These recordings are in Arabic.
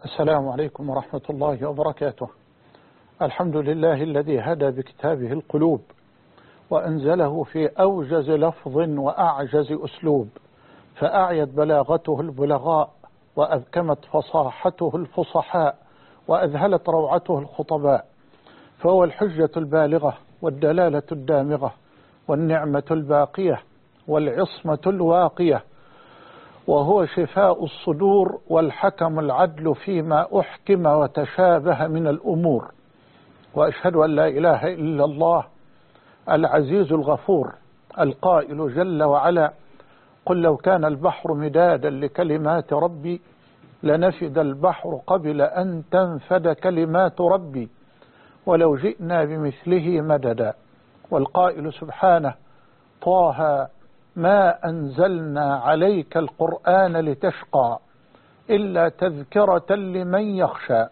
السلام عليكم ورحمة الله وبركاته. الحمد لله الذي هدى بكتابه القلوب وأنزله في أوجز لفظ وأعجز أسلوب، فأعيت بلاغته البلغاء وأبكمت فصاحته الفصحاء وأذهلت روعته الخطباء، فهو الحجة البالغة والدلالة الدامغة والنعمة الباقية والعصمة الواقية، وهو شفاء الصدور والحكم العدل فيما أحكم وتشابه من الأمور. وأشهد أن لا إله إلا الله العزيز الغفور القائل جل وعلا: قل لو كان البحر مدادا لكلمات ربي لنفد البحر قبل أن تنفد كلمات ربي ولو جئنا بمثله مددا. والقائل سبحانه: طه ما أنزلنا عليك القرآن لتشقى إلا تذكرة لمن يخشى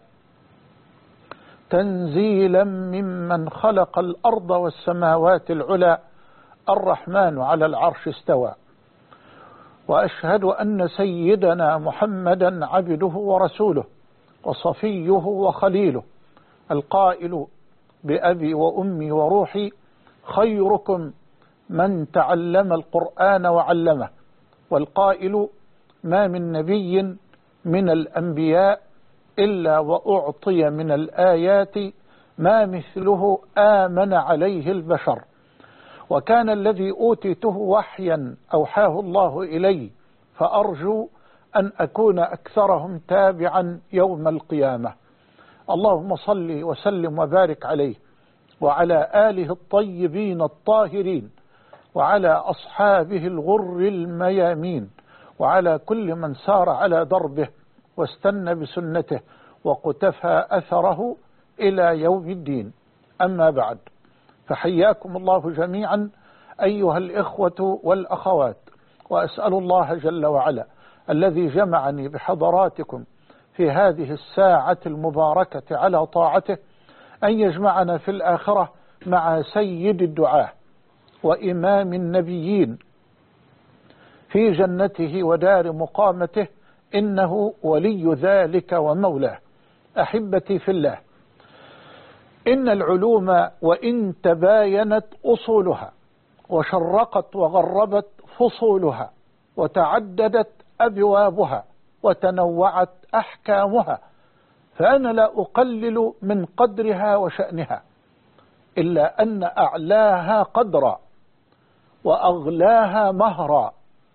تنزيلا ممن خلق الأرض والسماوات العلى الرحمن على العرش استوى. وأشهد أن سيدنا محمدا عبده ورسوله وصفيه وخليله، القائل بأبي وأمي وروحي خيركم من تعلم القرآن وعلمه، والقائل: ما من نبي من الأنبياء إلا وأعطي من الآيات ما مثله آمن عليه البشر، وكان الذي أوتيته وحيا أوحاه الله إلي، فأرجو أن أكون أكثرهم تابعا يوم القيامة. اللهم صل وسلم وبارك عليه وعلى آله الطيبين الطاهرين وعلى أصحابه الغر الميامين وعلى كل من سار على دربه واستنى بسنته وقتفى أثره إلى يوم الدين. أما بعد، فحياكم الله جميعا أيها الإخوة والأخوات، وأسأل الله جل وعلا الذي جمعني بحضراتكم في هذه الساعة المباركة على طاعته أن يجمعنا في الآخرة مع سيد الدعاة وإمام النبيين في جنته ودار مقامته، إنه ولي ذلك ومولاه. أحبتي في الله، إن العلوم وإن تباينت أصولها وشرقت وغربت فصولها وتعددت أبوابها وتنوعت أحكامها، فأنا لا أقلل من قدرها وشأنها، إلا أن أعلاها قدرا وأغلاها مهرا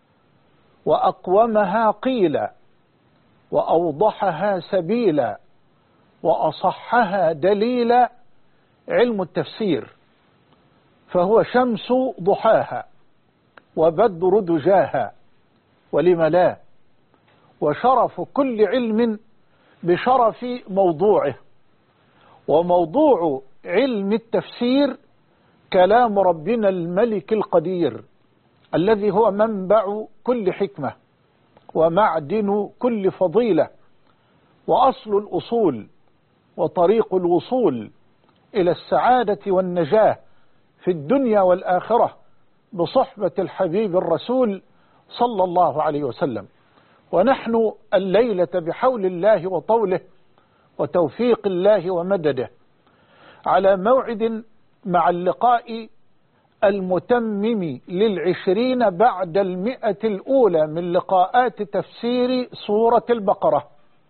وأقومها قيلا وأوضحها سبيلا وأصحها دليلا علم التفسير، فهو شمس ضحاها وبدر دجاها، ولم لا، وشرف كل علم بشرف موضوعه. وموضوع علم التفسير كلام ربنا الملك القدير الذي هو منبع كل حكمة ومعدن كل فضيلة وأصل الأصول وطريق الوصول إلى السعادة والنجاة في الدنيا والآخرة بصحبة الحبيب الرسول صلى الله عليه وسلم. ونحن الليلة بحول الله وطوله وتوفيق الله ومدده على موعد مع اللقاء المتمم لل20 بعد 100 الأولى من لقاءات تفسير سورة البقرة.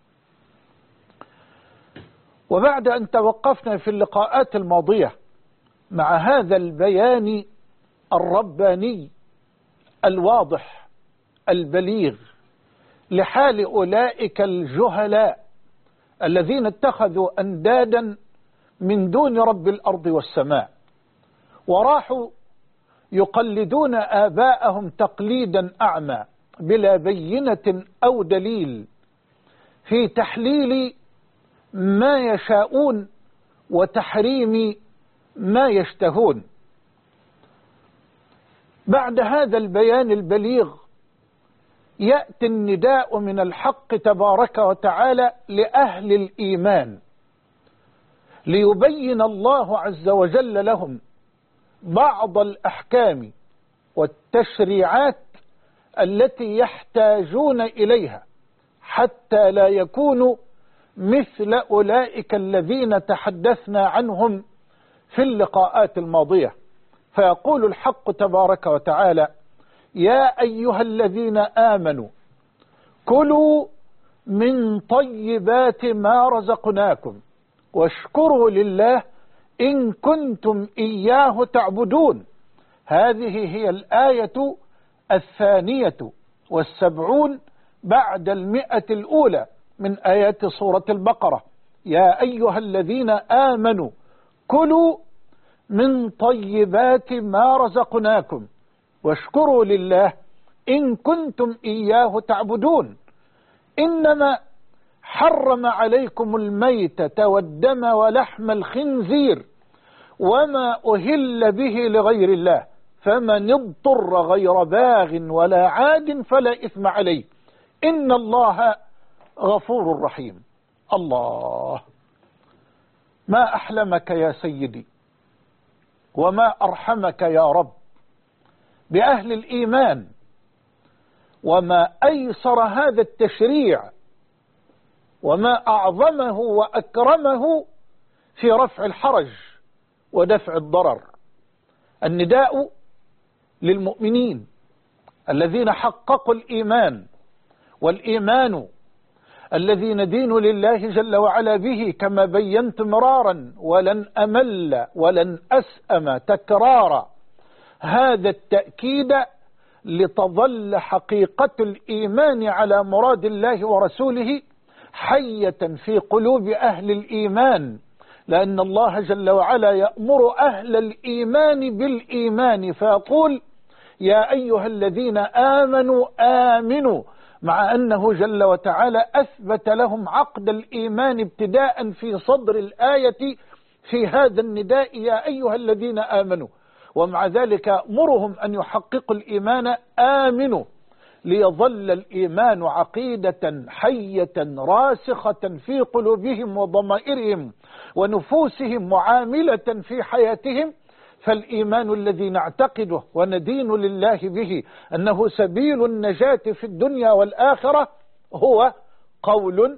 وبعد أن توقفنا في اللقاءات الماضية مع هذا البيان الرباني الواضح البليغ لحال أولئك الجهلاء الذين اتخذوا أندادا من دون رب الأرض والسماء، وراحوا يقلدون آباءهم تقليدا أعمى بلا بينة أو دليل في تحليل ما يشاءون وتحريم ما يشتهون. بعد هذا البيان البليغ يأتي النداء من الحق تبارك وتعالى لأهل الإيمان ليبين الله عز وجل لهم بعض الأحكام والتشريعات التي يحتاجون إليها حتى لا يكونوا مثل أولئك الذين تحدثنا عنهم في اللقاءات الماضية. فيقول الحق تبارك وتعالى: يا أيها الذين آمنوا كلوا من طيبات ما رزقناكم واشكروا لله إن كنتم إياه تعبدون. هذه هي الآية 72 بعد 100 الأولى من آيات سورة البقرة. يا أيها الذين آمنوا كلوا من طيبات ما رزقناكم واشكروا لله إن كنتم إياه تعبدون. إنما حرم عليكم الميتة والدم ولحم الخنزير وما أهل به لغير الله فمن اضطر غير باغ ولا عاد فلا إثم عليه إن الله غفور رحيم. الله، ما أحلمك يا سيدي وما أرحمك يا رب بأهل الإيمان، وما أيسر هذا التشريع وما أعظمه وأكرمه في رفع الحرج ودفع الضرر. النداء للمؤمنين الذين حققوا الإيمان، والإيمان الذي ندين لله جل وعلا به كما بينت مرارا ولن أمل ولن أسأم تكرارا. هذا التأكيد لتظل حقيقة الإيمان على مراد الله ورسوله حية في قلوب أهل الإيمان، لأن الله جل وعلا يأمر أهل الإيمان بالإيمان فيقول: يا أيها الذين آمنوا آمنوا، مع أنه جل وتعالى أثبت لهم عقد الإيمان ابتداء في صدر الآية في هذا النداء: يا أيها الذين آمنوا، ومع ذلك أمرهم أن يحققوا الإيمان آمنوا، ليظل الإيمان عقيدة حية راسخة في قلوبهم وضمائرهم ونفوسهم معاملة في حياتهم. فالإيمان الذي نعتقده وندين لله به أنه سبيل النجاة في الدنيا والآخرة هو قول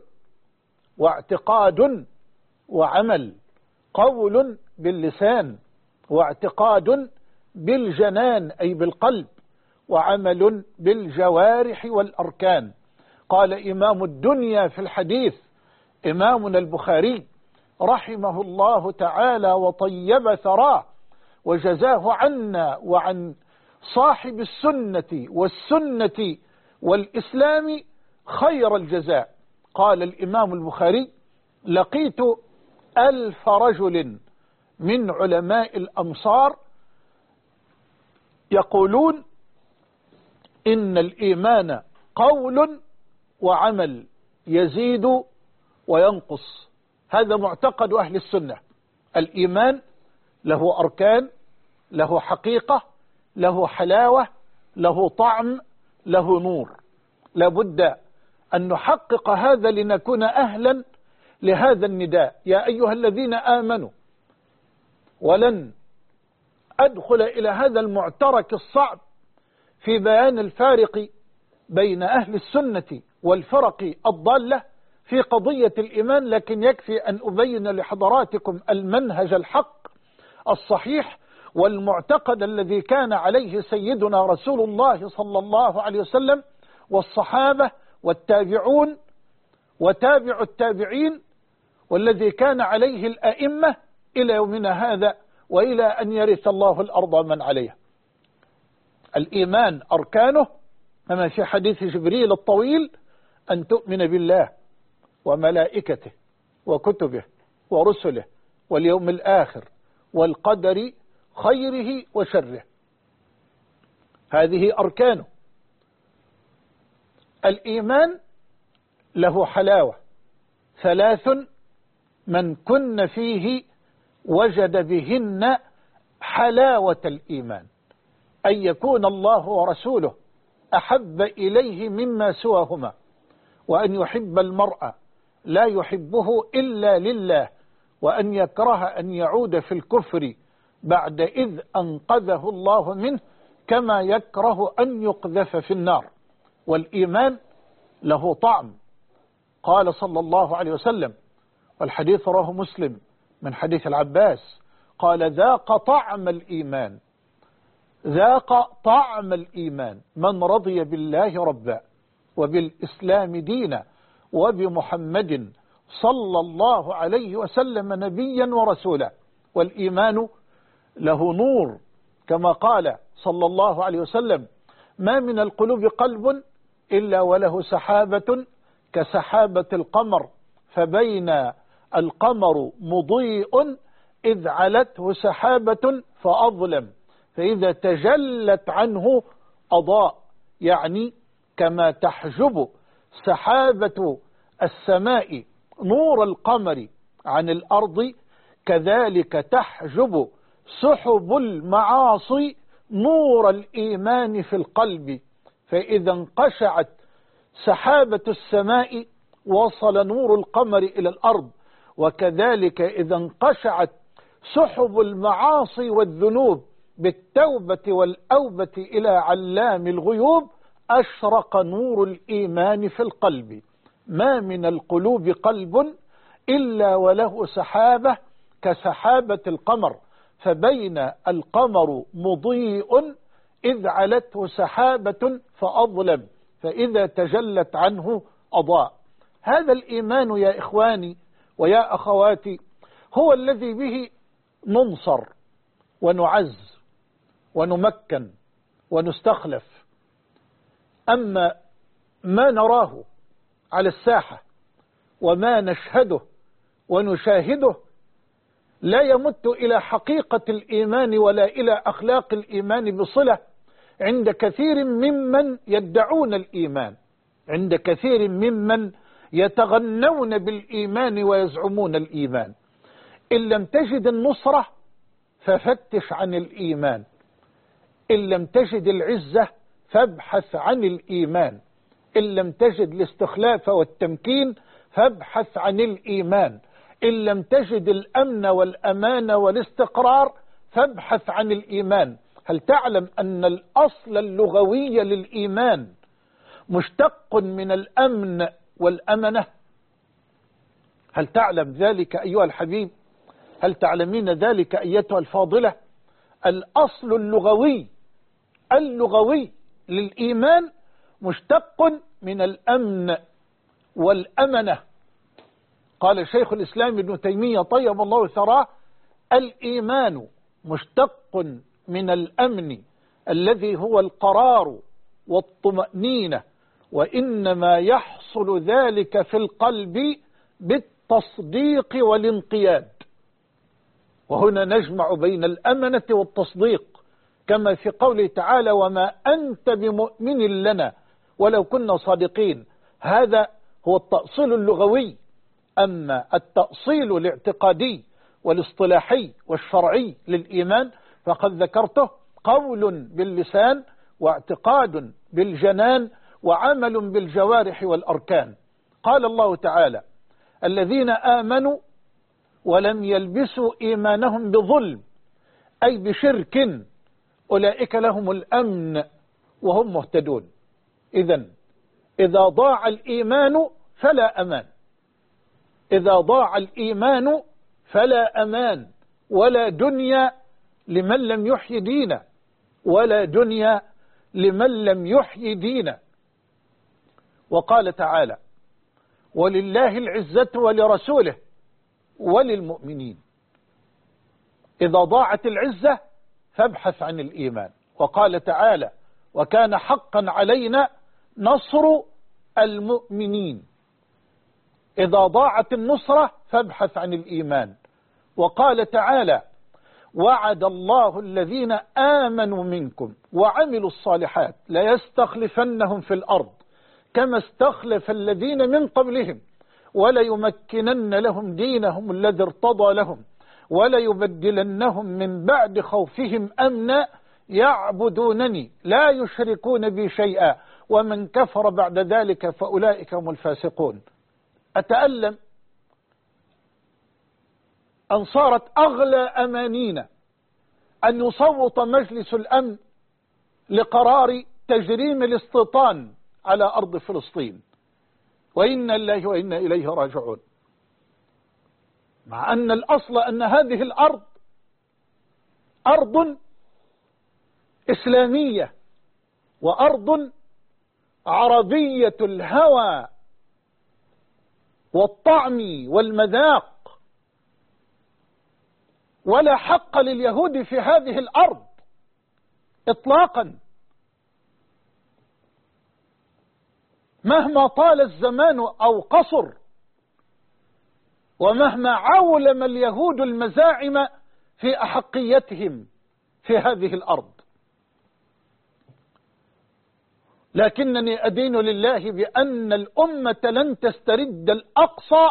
واعتقاد وعمل. قول باللسان، واعتقاد بالجنان أي بالقلب، وعمل بالجوارح والأركان. قال إمام الدنيا في الحديث إمامنا البخاري رحمه الله تعالى وطيب ثراه وجزاه عنا وعن صاحب السنة والسنة والإسلام خير الجزاء. قال الإمام البخاري: لقيت 1000 رجل من علماء الأمصار يقولون إن الإيمان قول وعمل يزيد وينقص. هذا معتقد أهل السنة. الإيمان له أركان، له حقيقة، له حلاوة، له طعم، له نور. لابد أن نحقق هذا لنكون أهلا لهذا النداء: يا أيها الذين آمنوا. ولن أدخل إلى هذا المعترك الصعب في بيان الفارق بين أهل السنة والفرق الضالة في قضية الإيمان، لكن يكفي أن أبين لحضراتكم المنهج الحق الصحيح والمعتقد الذي كان عليه سيدنا رسول الله صلى الله عليه وسلم والصحابة والتابعون وتابع التابعين، والذي كان عليه الأئمة إلى يومنا هذا وإلى أن يرث الله الأرض من عليها. الإيمان أركانه كما في حديث جبريل الطويل: أن تؤمن بالله وملائكته وكتبه ورسله واليوم الآخر والقدر خيره وشره. هذه أركانه. الإيمان له حلاوة 3 من كن فيه وجد بهن حلاوة الإيمان: أن يكون الله ورسوله أحب إليه مما سواهما، وأن يحب المرء لا يحبه إلا لله، وأن يكره أن يعود في الكفر بعد إذ أنقذه الله منه، كما يكره أن يقذف في النار. والإيمان له طعم قال صلى الله عليه وسلم، والحديث رواه مسلم من حديث العباس، قال: ذاق طعم الإيمان، ذاق طعم الإيمان من رضي بالله ربا وبالإسلام دينا وبمحمد صلى الله عليه وسلم نبيا ورسولا. والإيمان له نور، كما قال صلى الله عليه وسلم: ما من القلوب قلب إلا وله سحابة كسحابة القمر، فبين القمر مضيء إذ علته سحابة فأظلم، فإذا تجلت عنه أضاء. يعني كما تحجب سحابة السماء نور القمر عن الأرض، كذلك تحجب سحب المعاصي نور الإيمان في القلب، فإذا انقشعت سحابة السماء وصل نور القمر إلى الأرض، وكذلك إذا انقشعت سحب المعاصي والذنوب بالتوبة والأوبة إلى علام الغيوب أشرق نور الإيمان في القلب. ما من القلوب قلب إلا وله سحابة كسحابة القمر، فبين القمر مضيء إذ علته سحابة فأظلم، فإذا تجلت عنه أضاء. هذا الإيمان يا إخواني ويا أخواتي هو الذي به ننصر ونعز ونمكن ونستخلف. أما ما نراه على الساحة وما نشهده ونشاهده لا يمت إلى حقيقة الإيمان ولا إلى أخلاق الإيمان بصلة عند كثير ممن يدعون الإيمان، عند كثير ممن يتغنون بالإيمان ويزعمون الإيمان. إن لم تجد النصرة ففتش عن الإيمان، إن لم تجد العزة فابحث عن الإيمان، إن لم تجد الاستخلاف والتمكين فابحث عن الإيمان، إن لم تجد الأمن والأمان والاستقرار فابحث عن الإيمان. هل تعلم أن الأصل اللغوي للإيمان مشتق من الأمن والأمنة؟ هل تعلم ذلك أيها الحبيب؟ هل تعلمين ذلك أيتها الفاضلة؟ الأصل اللغوي للإيمان مشتق من الأمن والأمنة. قال شيخ الإسلام ابن تيمية طيب الله ثراه: الإيمان مشتق من الأمن الذي هو القرار والطمأنينة، وإنما يحصل ذلك في القلب بالتصديق والانقياد. وهنا نجمع بين الأمنة والتصديق، كما في قوله تعالى: وما أنت بمؤمن لنا ولو كنا صادقين. هذا هو التأصيل اللغوي. أما التأصيل الاعتقادي والاصطلاحي والشرعي للإيمان فقد ذكرته: قول باللسان واعتقاد بالجنان وعمل بالجوارح والأركان. قال الله تعالى: الذين آمنوا ولم يلبسوا إيمانهم بظلم، أي بشرك، أولئك لهم الأمن وهم مهتدون. إذا ضاع الإيمان فلا أمان، إذا ضاع الإيمان فلا أمان، ولا دنيا لمن لم يحيي دينا، ولا دنيا لمن لم يحيي دينا. وقال تعالى: ولله العزة ولرسوله وللمؤمنين. إذا ضاعت العزة فابحث عن الإيمان. وقال تعالى: وكان حقا علينا نصر المؤمنين. إذا ضاعت النصرة فابحث عن الإيمان. وقال تعالى: وعد الله الذين آمنوا منكم وعملوا الصالحات ليستخلفنهم في الأرض كما استخلف الذين من قبلهم وليمكنن لهم دينهم الذي ارتضى لهم وليبدلنهم من بعد خوفهم أمنا يعبدونني لا يشركون بي شيئا ومن كفر بعد ذلك فأولئك هم الفاسقون. أتألم أن صارت أغلى أمانينا أن يصوت مجلس الأمن لقرار تجريم الاستيطان على أرض فلسطين. وإنا لله وإنا إليه راجعون. مع أن الأصل أن هذه الأرض أرض إسلامية وأرض عربية الهوى والطعم والمذاق، ولا حق لليهود في هذه الأرض إطلاقا، مهما طال الزمان أو قصر، ومهما عولم اليهود المزاعم في أحقيتهم في هذه الأرض. لكنني أدين لله بأن الأمة لن تسترد الأقصى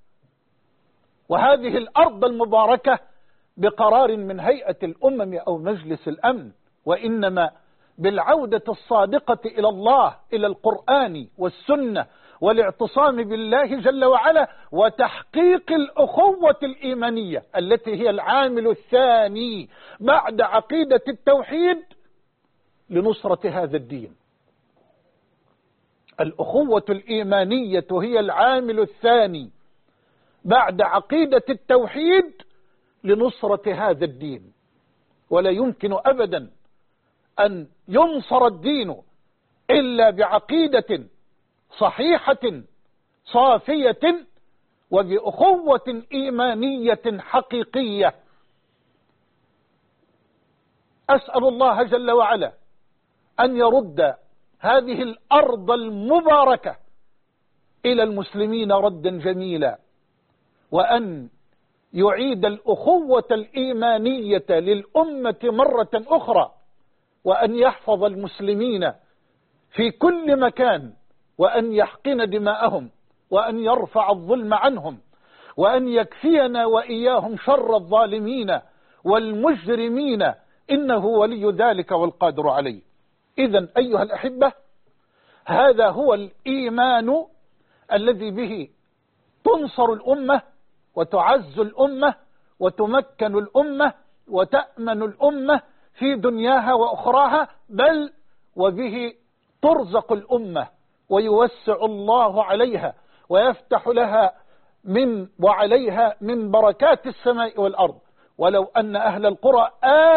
وهذه الأرض المباركة بقرار من هيئة الأمم أو مجلس الأمن، وإنما بالعودة الصادقة إلى الله، إلى القرآن والسنة، والاعتصام بالله جل وعلا، وتحقيق الأخوة الإيمانية التي هي العامل الثاني بعد عقيدة التوحيد لنصرة هذا الدين. الأخوة الإيمانية هي العامل الثاني بعد عقيدة التوحيد لنصرة هذا الدين. ولا يمكن أبدا أن ينصر الدين إلا بعقيدة صحيحة صافية وبأخوة إيمانية حقيقية. أسأل الله جل وعلا أن يرد هذه الأرض المباركة إلى المسلمين ردا جميلا، وأن يعيد الأخوة الإيمانية للأمة مرة أخرى، وأن يحفظ المسلمين في كل مكان، وأن يحقن دماءهم، وأن يرفع الظلم عنهم، وأن يكفينا وإياهم شر الظالمين والمجرمين، إنه ولي ذلك والقادر عليه. إذن أيها الأحبة، هذا هو الإيمان الذي به تنصر الأمة وتعز الأمة وتمكن الأمة وتأمن الأمة في دنياها وأخراها، بل وبه ترزق الأمة ويوسع الله عليها ويفتح لها وعليها من بركات السماء والأرض. ولو أن أهل القرى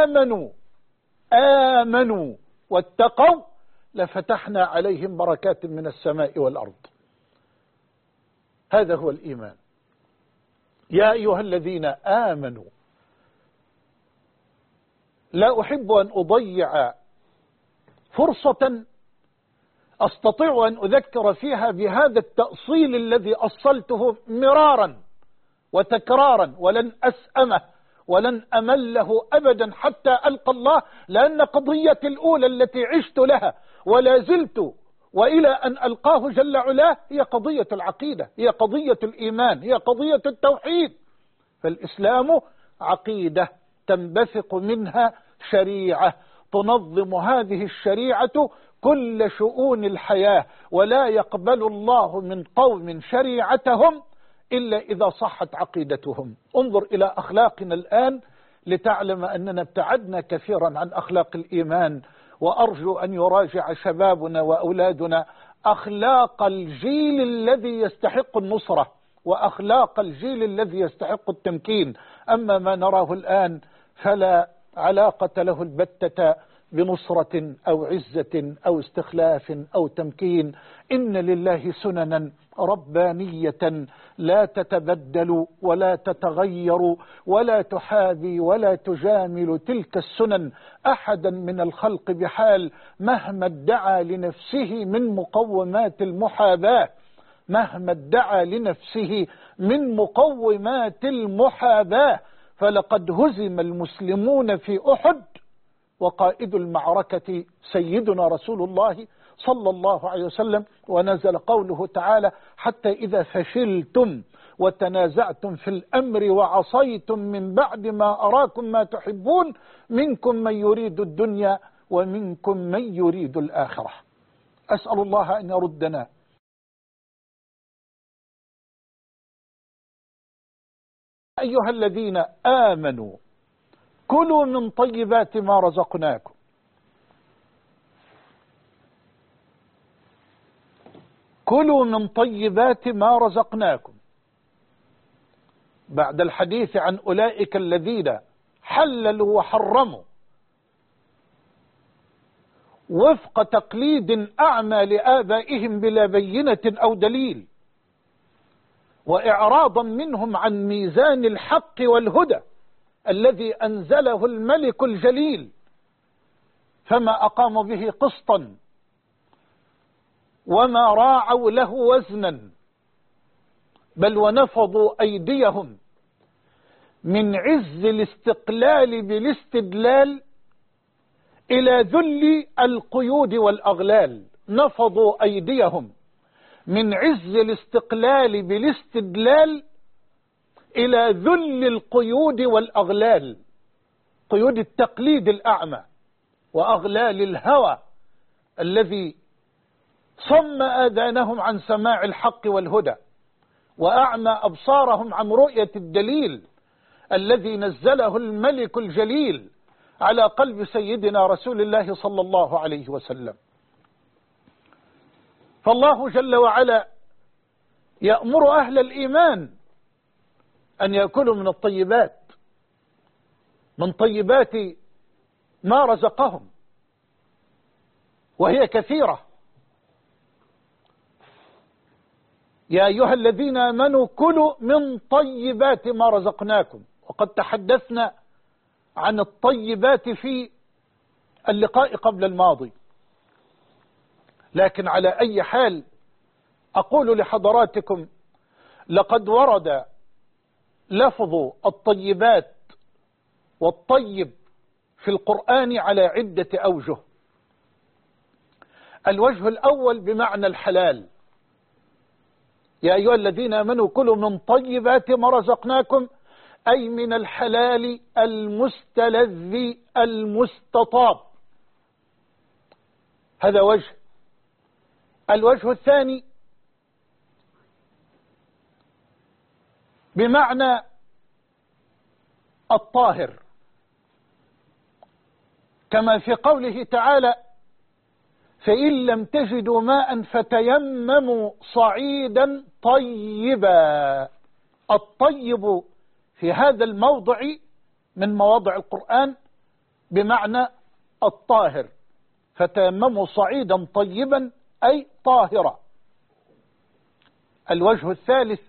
آمنوا واتقوا لفتحنا عليهم بركات من السماء والأرض. هذا هو الإيمان. يا أيها الذين آمنوا، لا أحب أن أضيع فرصة أستطيع أن أذكر فيها بهذا التأصيل الذي أصلته مرارا وتكرارا، ولن أسأمه ولن أمله أبدا حتى ألقى الله، لأن قضيتي الأولى التي عشت لها ولا زلت وإلى أن ألقاه جل علاه هي قضية العقيدة، هي قضية الإيمان، هي قضية التوحيد. فالإسلام عقيدة تنبثق منها شريعة تنظم هذه الشريعة كل شؤون الحياة، ولا يقبل الله من قوم شريعتهم إلا إذا صحت عقيدتهم. انظر إلى أخلاقنا الآن لتعلم أننا ابتعدنا كثيرا عن أخلاق الإيمان، وأرجو أن يراجع شبابنا وأولادنا أخلاق الجيل الذي يستحق النصرة وأخلاق الجيل الذي يستحق التمكين. أما ما نراه الآن فلا علاقة له البتة بنصرة أو عزة أو استخلاف أو تمكين. إن لله سننا ربانية لا تتبدل ولا تتغير ولا تحاذي ولا تجامل تلك السنن أحدا من الخلق بحال، مهما ادعى لنفسه من مقومات المحاباة، مهما ادعى لنفسه من مقومات المحاباة. فلقد هزم المسلمون في أحد وقائد المعركة سيدنا رسول الله صلى الله عليه وسلم، ونزل قوله تعالى: حتى إذا فشلتم وتنازعتم في الأمر وعصيتم من بعد ما أراكم ما تحبون منكم من يريد الدنيا ومنكم من يريد الآخرة. أسأل الله أن يردنا أيها الذين آمنوا كلوا من طيبات ما رزقناكم كلوا من طيبات ما رزقناكم، بعد الحديث عن أولئك الذين حللوا وحرموا وفق تقليد أعمى لآبائهم بلا بينة أو دليل، وإعراضا منهم عن ميزان الحق والهدى الذي أنزله الملك الجليل، فما أقاموا به قسطا وما راعوا له وزنا، بل ونفضوا أيديهم من عز الاستقلال بالاستدلال إلى ذل القيود والأغلال. نفضوا أيديهم من عز الاستقلال بالاستدلال إلى ذل القيود والأغلال، قيود التقليد الأعمى وأغلال الهوى الذي صم آذانهم عن سماع الحق والهدى، وأعمى أبصارهم عن رؤية الدليل الذي نزله الملك الجليل على قلب سيدنا رسول الله صلى الله عليه وسلم. فالله جل وعلا يأمر أهل الإيمان أن يأكلوا من الطيبات، من طيبات ما رزقهم، وهي كثيرة. يا أيها الذين آمنوا كلوا من طيبات ما رزقناكم، وقد تحدثنا عن الطيبات في اللقاء قبل الماضي، لكن على أي حال أقول لحضراتكم لقد ورد لفظ الطيبات والطيب في القرآن على عدة أوجه. الوجه الأول بمعنى الحلال، يا أيها الذين آمنوا كلوا من طيبات ما رزقناكم، أي من الحلال المستلذ المستطاب، هذا وجه. الوجه الثاني بمعنى الطاهر، كما في قوله تعالى فإن لم تجدوا ماء فتيمموا صعيدا طيبا. الطيب في هذا الموضع من مواضع القرآن بمعنى الطاهر، فتيمموا صعيدا طيبا أي طاهرا. الوجه الثالث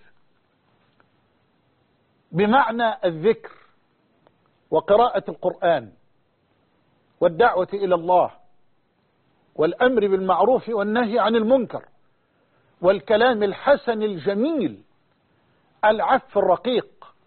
بمعنى الذكر وقراءة القرآن والدعوة إلى الله والأمر بالمعروف والنهي عن المنكر والكلام الحسن الجميل العف الرقيق.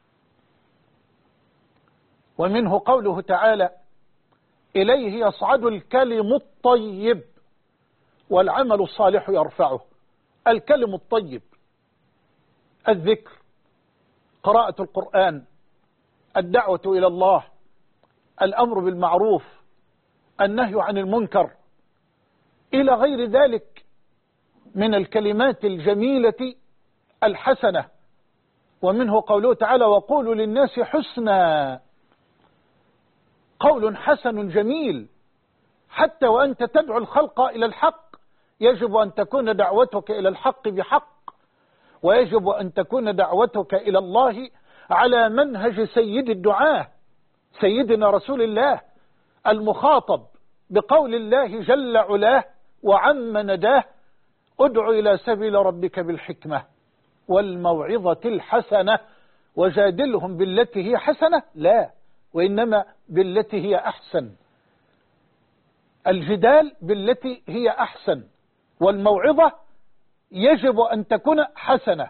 ومنه قوله تعالى إليه يصعد الكلم الطيب والعمل الصالح يرفعه. الكلم الطيب الذكر، قراءة القرآن، الدعوة إلى الله، الأمر بالمعروف، النهي عن المنكر، إلى غير ذلك من الكلمات الجميلة الحسنة. ومنه قوله تعالى وقولوا للناس حسنا، قول حسن جميل. حتى وأنت تدعو الخلق إلى الحق يجب أن تكون دعوتك إلى الحق بحق، ويجب أن تكون دعوتك إلى الله على منهج سيد الدعاة سيدنا رسول الله المخاطب بقول الله جل علاه وعم نداه ادع إلى سبيل ربك بالحكمة والموعظة الحسنة وجادلهم بالتي هي حسنة، لا، وإنما بالتي هي أحسن. الجدال بالتي هي أحسن، والموعظة يجب أن تكون حسنة،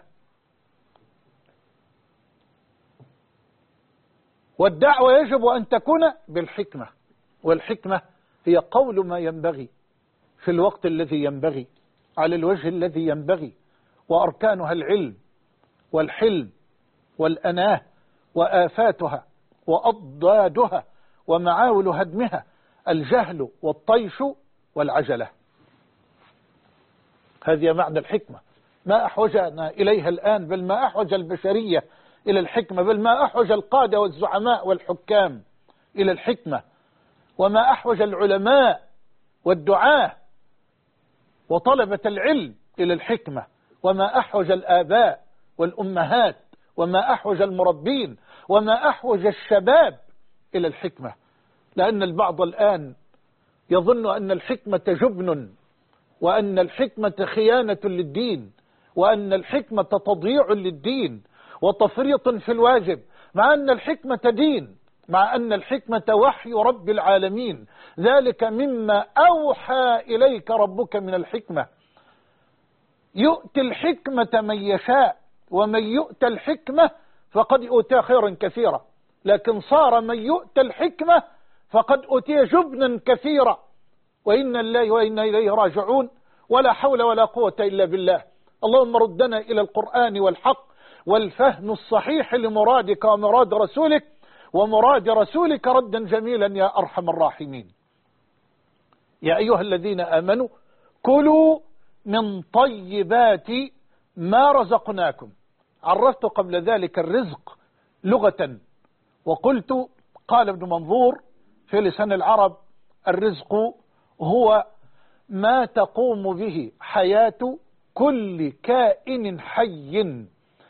والدعوة يجب أن تكون بالحكمة، والحكمة هي قول ما ينبغي في الوقت الذي ينبغي على الوجه الذي ينبغي، وأركانها العلم والحلم والأناه وآفاتها وأضدادها ومعاول هدمها الجهل والطيش والعجلة. هذه معنى الحكمة، ما أحوجنا إليها الآن، بل ما أحوج البشرية إلى الحكمة، بل ما أحوج القادة والزعماء والحكام إلى الحكمة، وما أحوج العلماء والدعاة وطلبة العلم إلى الحكمة، وما أحوج الآباء والأمهات، وما أحوج المربين، وما أحوج الشباب إلى الحكمة. لأن البعض الآن يظن أن الحكمة جبن، وأن الحكمة خيانة للدين، وأن الحكمة تضييع للدين وتفريط في الواجب، مع أن الحكمة دين، مع أن الحكمة وحي رب العالمين. ذلك مما أوحى إليك ربك من الحكمة. يؤتي الحكمة من يشاء، ومن يؤتى الحكمة فقد أوتى خيرا كثيرا. لكن صار من يؤتى الحكمة فقد أوتي جبنا كثيرا. وإنا لله وإنا إليه راجعون، ولا حول ولا قوة إلا بالله. اللهم ردنا إلى القرآن والحق والفهم الصحيح لمرادك ومراد رسولك، ومراد رسولك ردا جميلا يا أرحم الراحمين. يا أيها الذين آمنوا كلوا من طيبات ما رزقناكم. عرفت قبل ذلك الرزق لغة، وقلت قال ابن منظور في لسان العرب: الرزق هو ما تقوم به حياة كل كائن حي،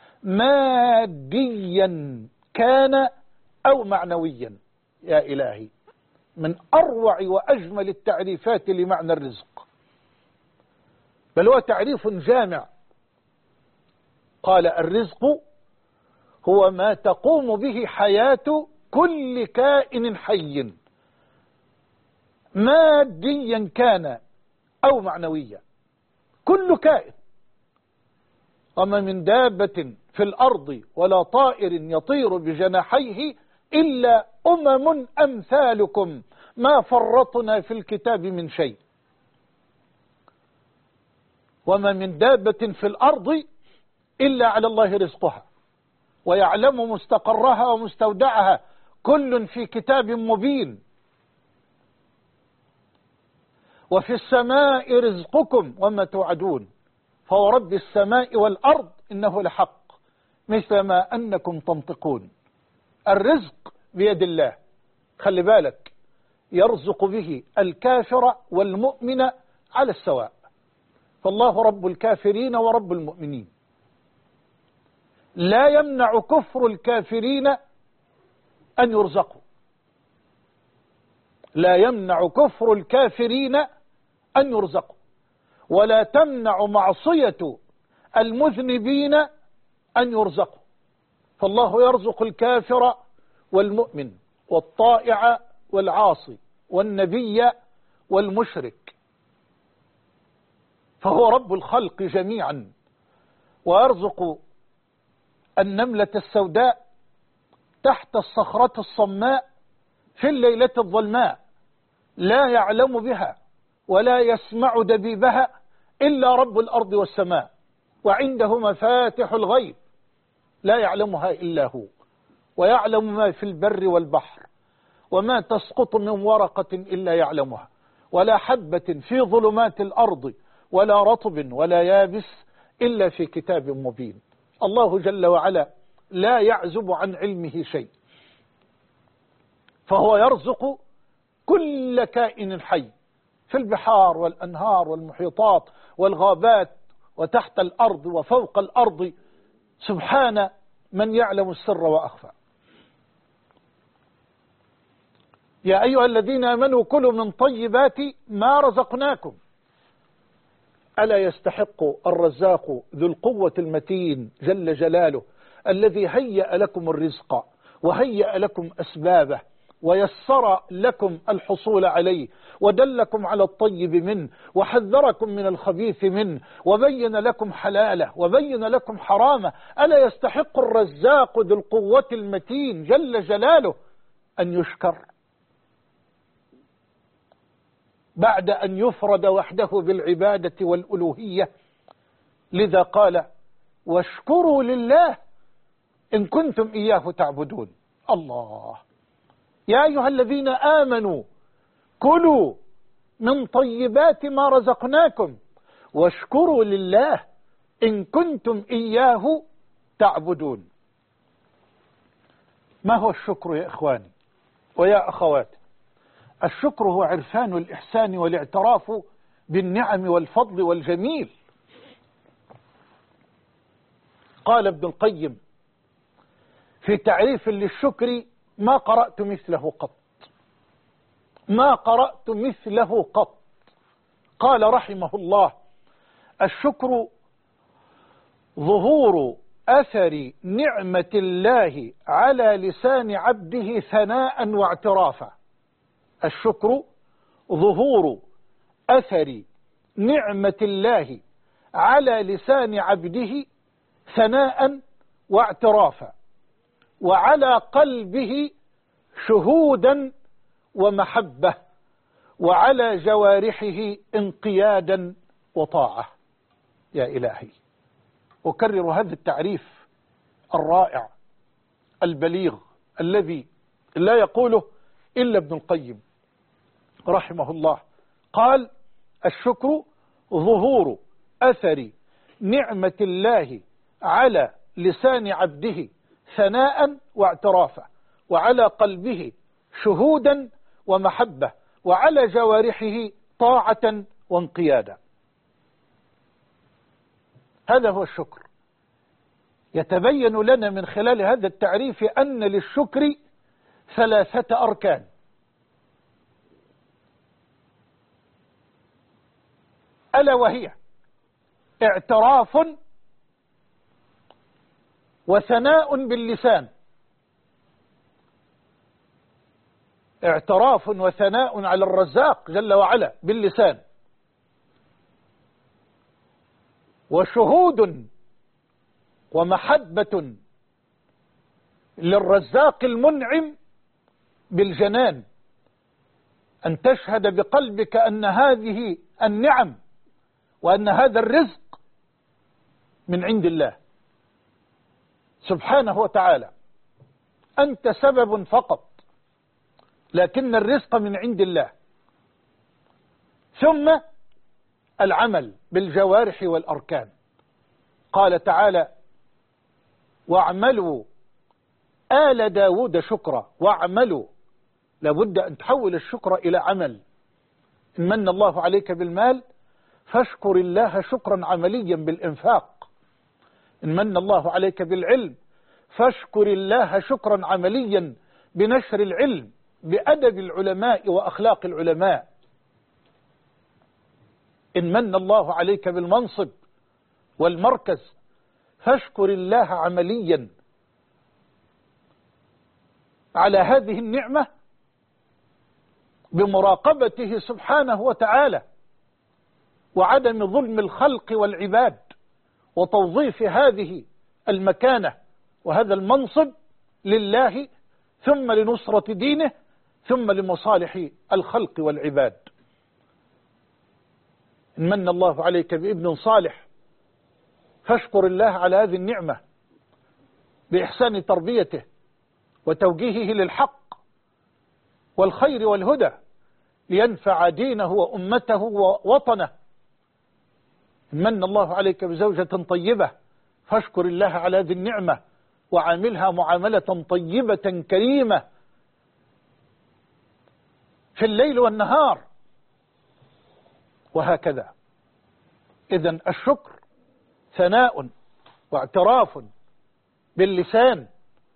ماديا كان أو معنويا. يا إلهي، من أروع وأجمل التعريفات لمعنى الرزق، بل هو تعريف جامع. قال: الرزق هو ما تقوم به حياة كل كائن حي، ماديا كان أو معنويا. كل كائن. وما من دابة في الأرض ولا طائر يطير بجناحيه إلا أمم أمثالكم ما فرطنا في الكتاب من شيء. وما من دابة في الأرض إلا على الله رزقها ويعلم مستقرها ومستودعها، كل في كتاب مبين. وفي السماء رزقكم وما توعدون، فورب السماء والأرض إنه لحق مثل ما أنكم تنطقون. الرزق بيد الله، خلي بالك، يرزق به الكافر والمؤمن على السواء. فالله رب الكافرين ورب المؤمنين. لا يمنع كفر الكافرين أن يرزقوا، لا يمنع كفر الكافرين أن يرزقوا، ولا تمنع معصية المذنبين أن يرزقوا. فالله يرزق الكافر والمؤمن والطائع والعاصي والنبي والمشرك، فهو رب الخلق جميعا. ويرزق النملة السوداء تحت الصخرة الصماء في الليلة الظلماء، لا يعلم بها ولا يسمع دبيبها إلا رب الأرض والسماء، وعنده مفاتح الغيب لا يعلمها إلا هو، ويعلم ما في البر والبحر، وما تسقط من ورقة إلا يعلمها، ولا حبة في ظلمات الأرض ولا رطب ولا يابس إلا في كتاب مبين. الله جل وعلا لا يعزب عن علمه شيء، فهو يرزق كل كائن حي في البحار والأنهار والمحيطات والغابات وتحت الأرض وفوق الأرض، سبحان من يعلم السر وأخفى. يا أيها الذين آمنوا كلوا من طيبات ما رزقناكم. ألا يستحق الرزاق ذو القوة المتين جل جلاله، الذي هيأ لكم الرزق وهيأ لكم أسبابه ويسر لكم الحصول عليه ودلكم على الطيب منه وحذركم من الخبيث منه وبين لكم حلاله وبين لكم حرامه. ألا يستحق الرزاق ذو القوة المتين جل جلاله أن يشكر بعد أن يفرد وحده بالعبادة والألوهية؟ لذا قال: واشكروا لله إن كنتم إياه تعبدون. الله. يا أيها الذين آمنوا كلوا من طيبات ما رزقناكم واشكروا لله إن كنتم إياه تعبدون. ما هو الشكر يا إخواني ويا أخواتي؟ الشكر هو عرفان الإحسان والاعتراف بالنعم والفضل والجميل. قال ابن القيم في تعريف للشكر ما قرأت مثله قط، ما قرأت مثله قط. قال رحمه الله: الشكر ظهور أثر نعمة الله على لسان عبده ثناء واعترافا. الشكر ظهور أثر نعمة الله على لسان عبده ثناء واعترافا، وعلى قلبه شهودا ومحبة، وعلى جوارحه انقيادا وطاعة. يا إلهي، أكرر هذا التعريف الرائع البليغ الذي لا يقوله إلا ابن القيم رحمه الله. قال: الشكر ظهور أثر نعمة الله على لسان عبده ثناء واعترافا، وعلى قلبه شهودا ومحبة، وعلى جوارحه طاعة وانقيادا. هذا هو الشكر. يتبين لنا من خلال هذا التعريف أن للشكر 3 أركان: ألا وهي اعتراف وثناء باللسان. اعتراف وثناء على الرزاق جل وعلا باللسان، وشهود ومحبة للرزاق المنعم بالجنان، أن تشهد بقلبك أن هذه النعم وأن هذا الرزق من عند الله سبحانه وتعالى. أنت سبب فقط، لكن الرزق من عند الله. ثم العمل بالجوارح والأركان. قال تعالى: واعملوا آل داود شكرا. واعملوا، لابد أن تحول الشكر إلى عمل. إن من الله عليك بالمال فاشكر الله شكرا عمليا بالإنفاق. إن من الله عليك بالعلم فاشكر الله شكرا عمليا بنشر العلم، بأدب العلماء وأخلاق العلماء. إن من الله عليك بالمنصب والمركز فاشكر الله عمليا على هذه النعمة بمراقبته سبحانه وتعالى، وعدم ظلم الخلق والعباد، وتوظيف هذه المكانة وهذا المنصب لله، ثم لنصرة دينه، ثم لمصالح الخلق والعباد. إن من الله عليك بابن صالح فاشكر الله على هذه النعمة بإحسان تربيته وتوجيهه للحق والخير والهدى لينفع دينه وأمته ووطنه. إن من الله عليك بزوجة طيبة فاشكر الله على هذه النعمة وعاملها معاملة طيبة كريمة في الليل والنهار، وهكذا. إذن الشكر ثناء واعتراف باللسان،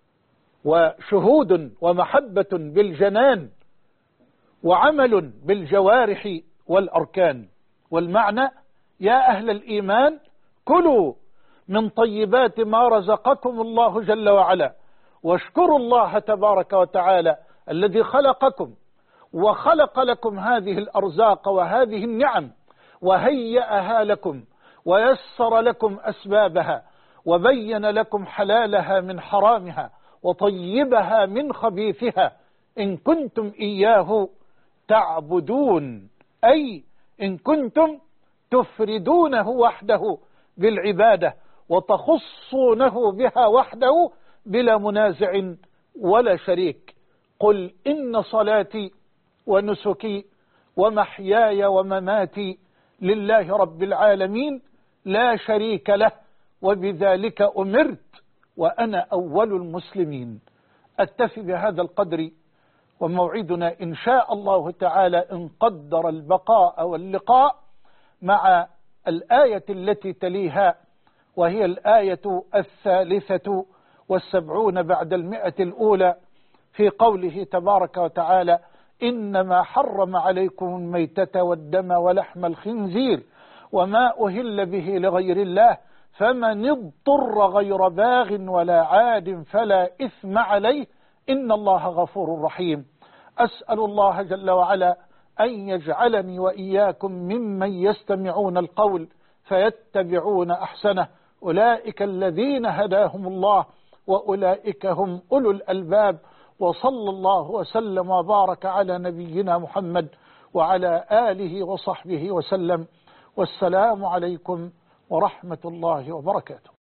وشهود ومحبة بالجنان، وعمل بالجوارح والأركان. والمعنى: يا أهل الإيمان كلوا من طيبات ما رزقكم الله جل وعلا، واشكروا الله تبارك وتعالى الذي خلقكم وخلق لكم هذه الأرزاق وهذه النعم، وهيأها لكم ويسر لكم أسبابها، وبين لكم حلالها من حرامها وطيبها من خبيثها، إن كنتم إياه تعبدون، أي إن كنتم تفردونه وحده بالعبادة وتخصونه بها وحده بلا منازع ولا شريك. قل إن صلاتي ونسكي ومحياي ومماتي لله رب العالمين لا شريك له وبذلك أمرت وأنا أول المسلمين. أكتفي بهذا القدر، وموعدنا إن شاء الله تعالى إن قدر البقاء واللقاء مع الآية التي تليها: وهي الآية 73 بعد 100 الأولى في قوله تبارك وتعالى: إنما حرم عليكم الميتة والدم ولحم الخنزير وما أهل به لغير الله فمن اضطر غير باغ ولا عاد فلا إثم عليه إن الله غفور رحيم. أسأل الله جل وعلا أن يجعلني وإياكم ممن يستمعون القول فيتبعون أحسنه، أولئك الذين هداهم الله وأولئك هم أولو الألباب. وصلى الله وسلم وبارك على نبينا محمد وعلى آله وصحبه وسلم، والسلام عليكم ورحمة الله وبركاته.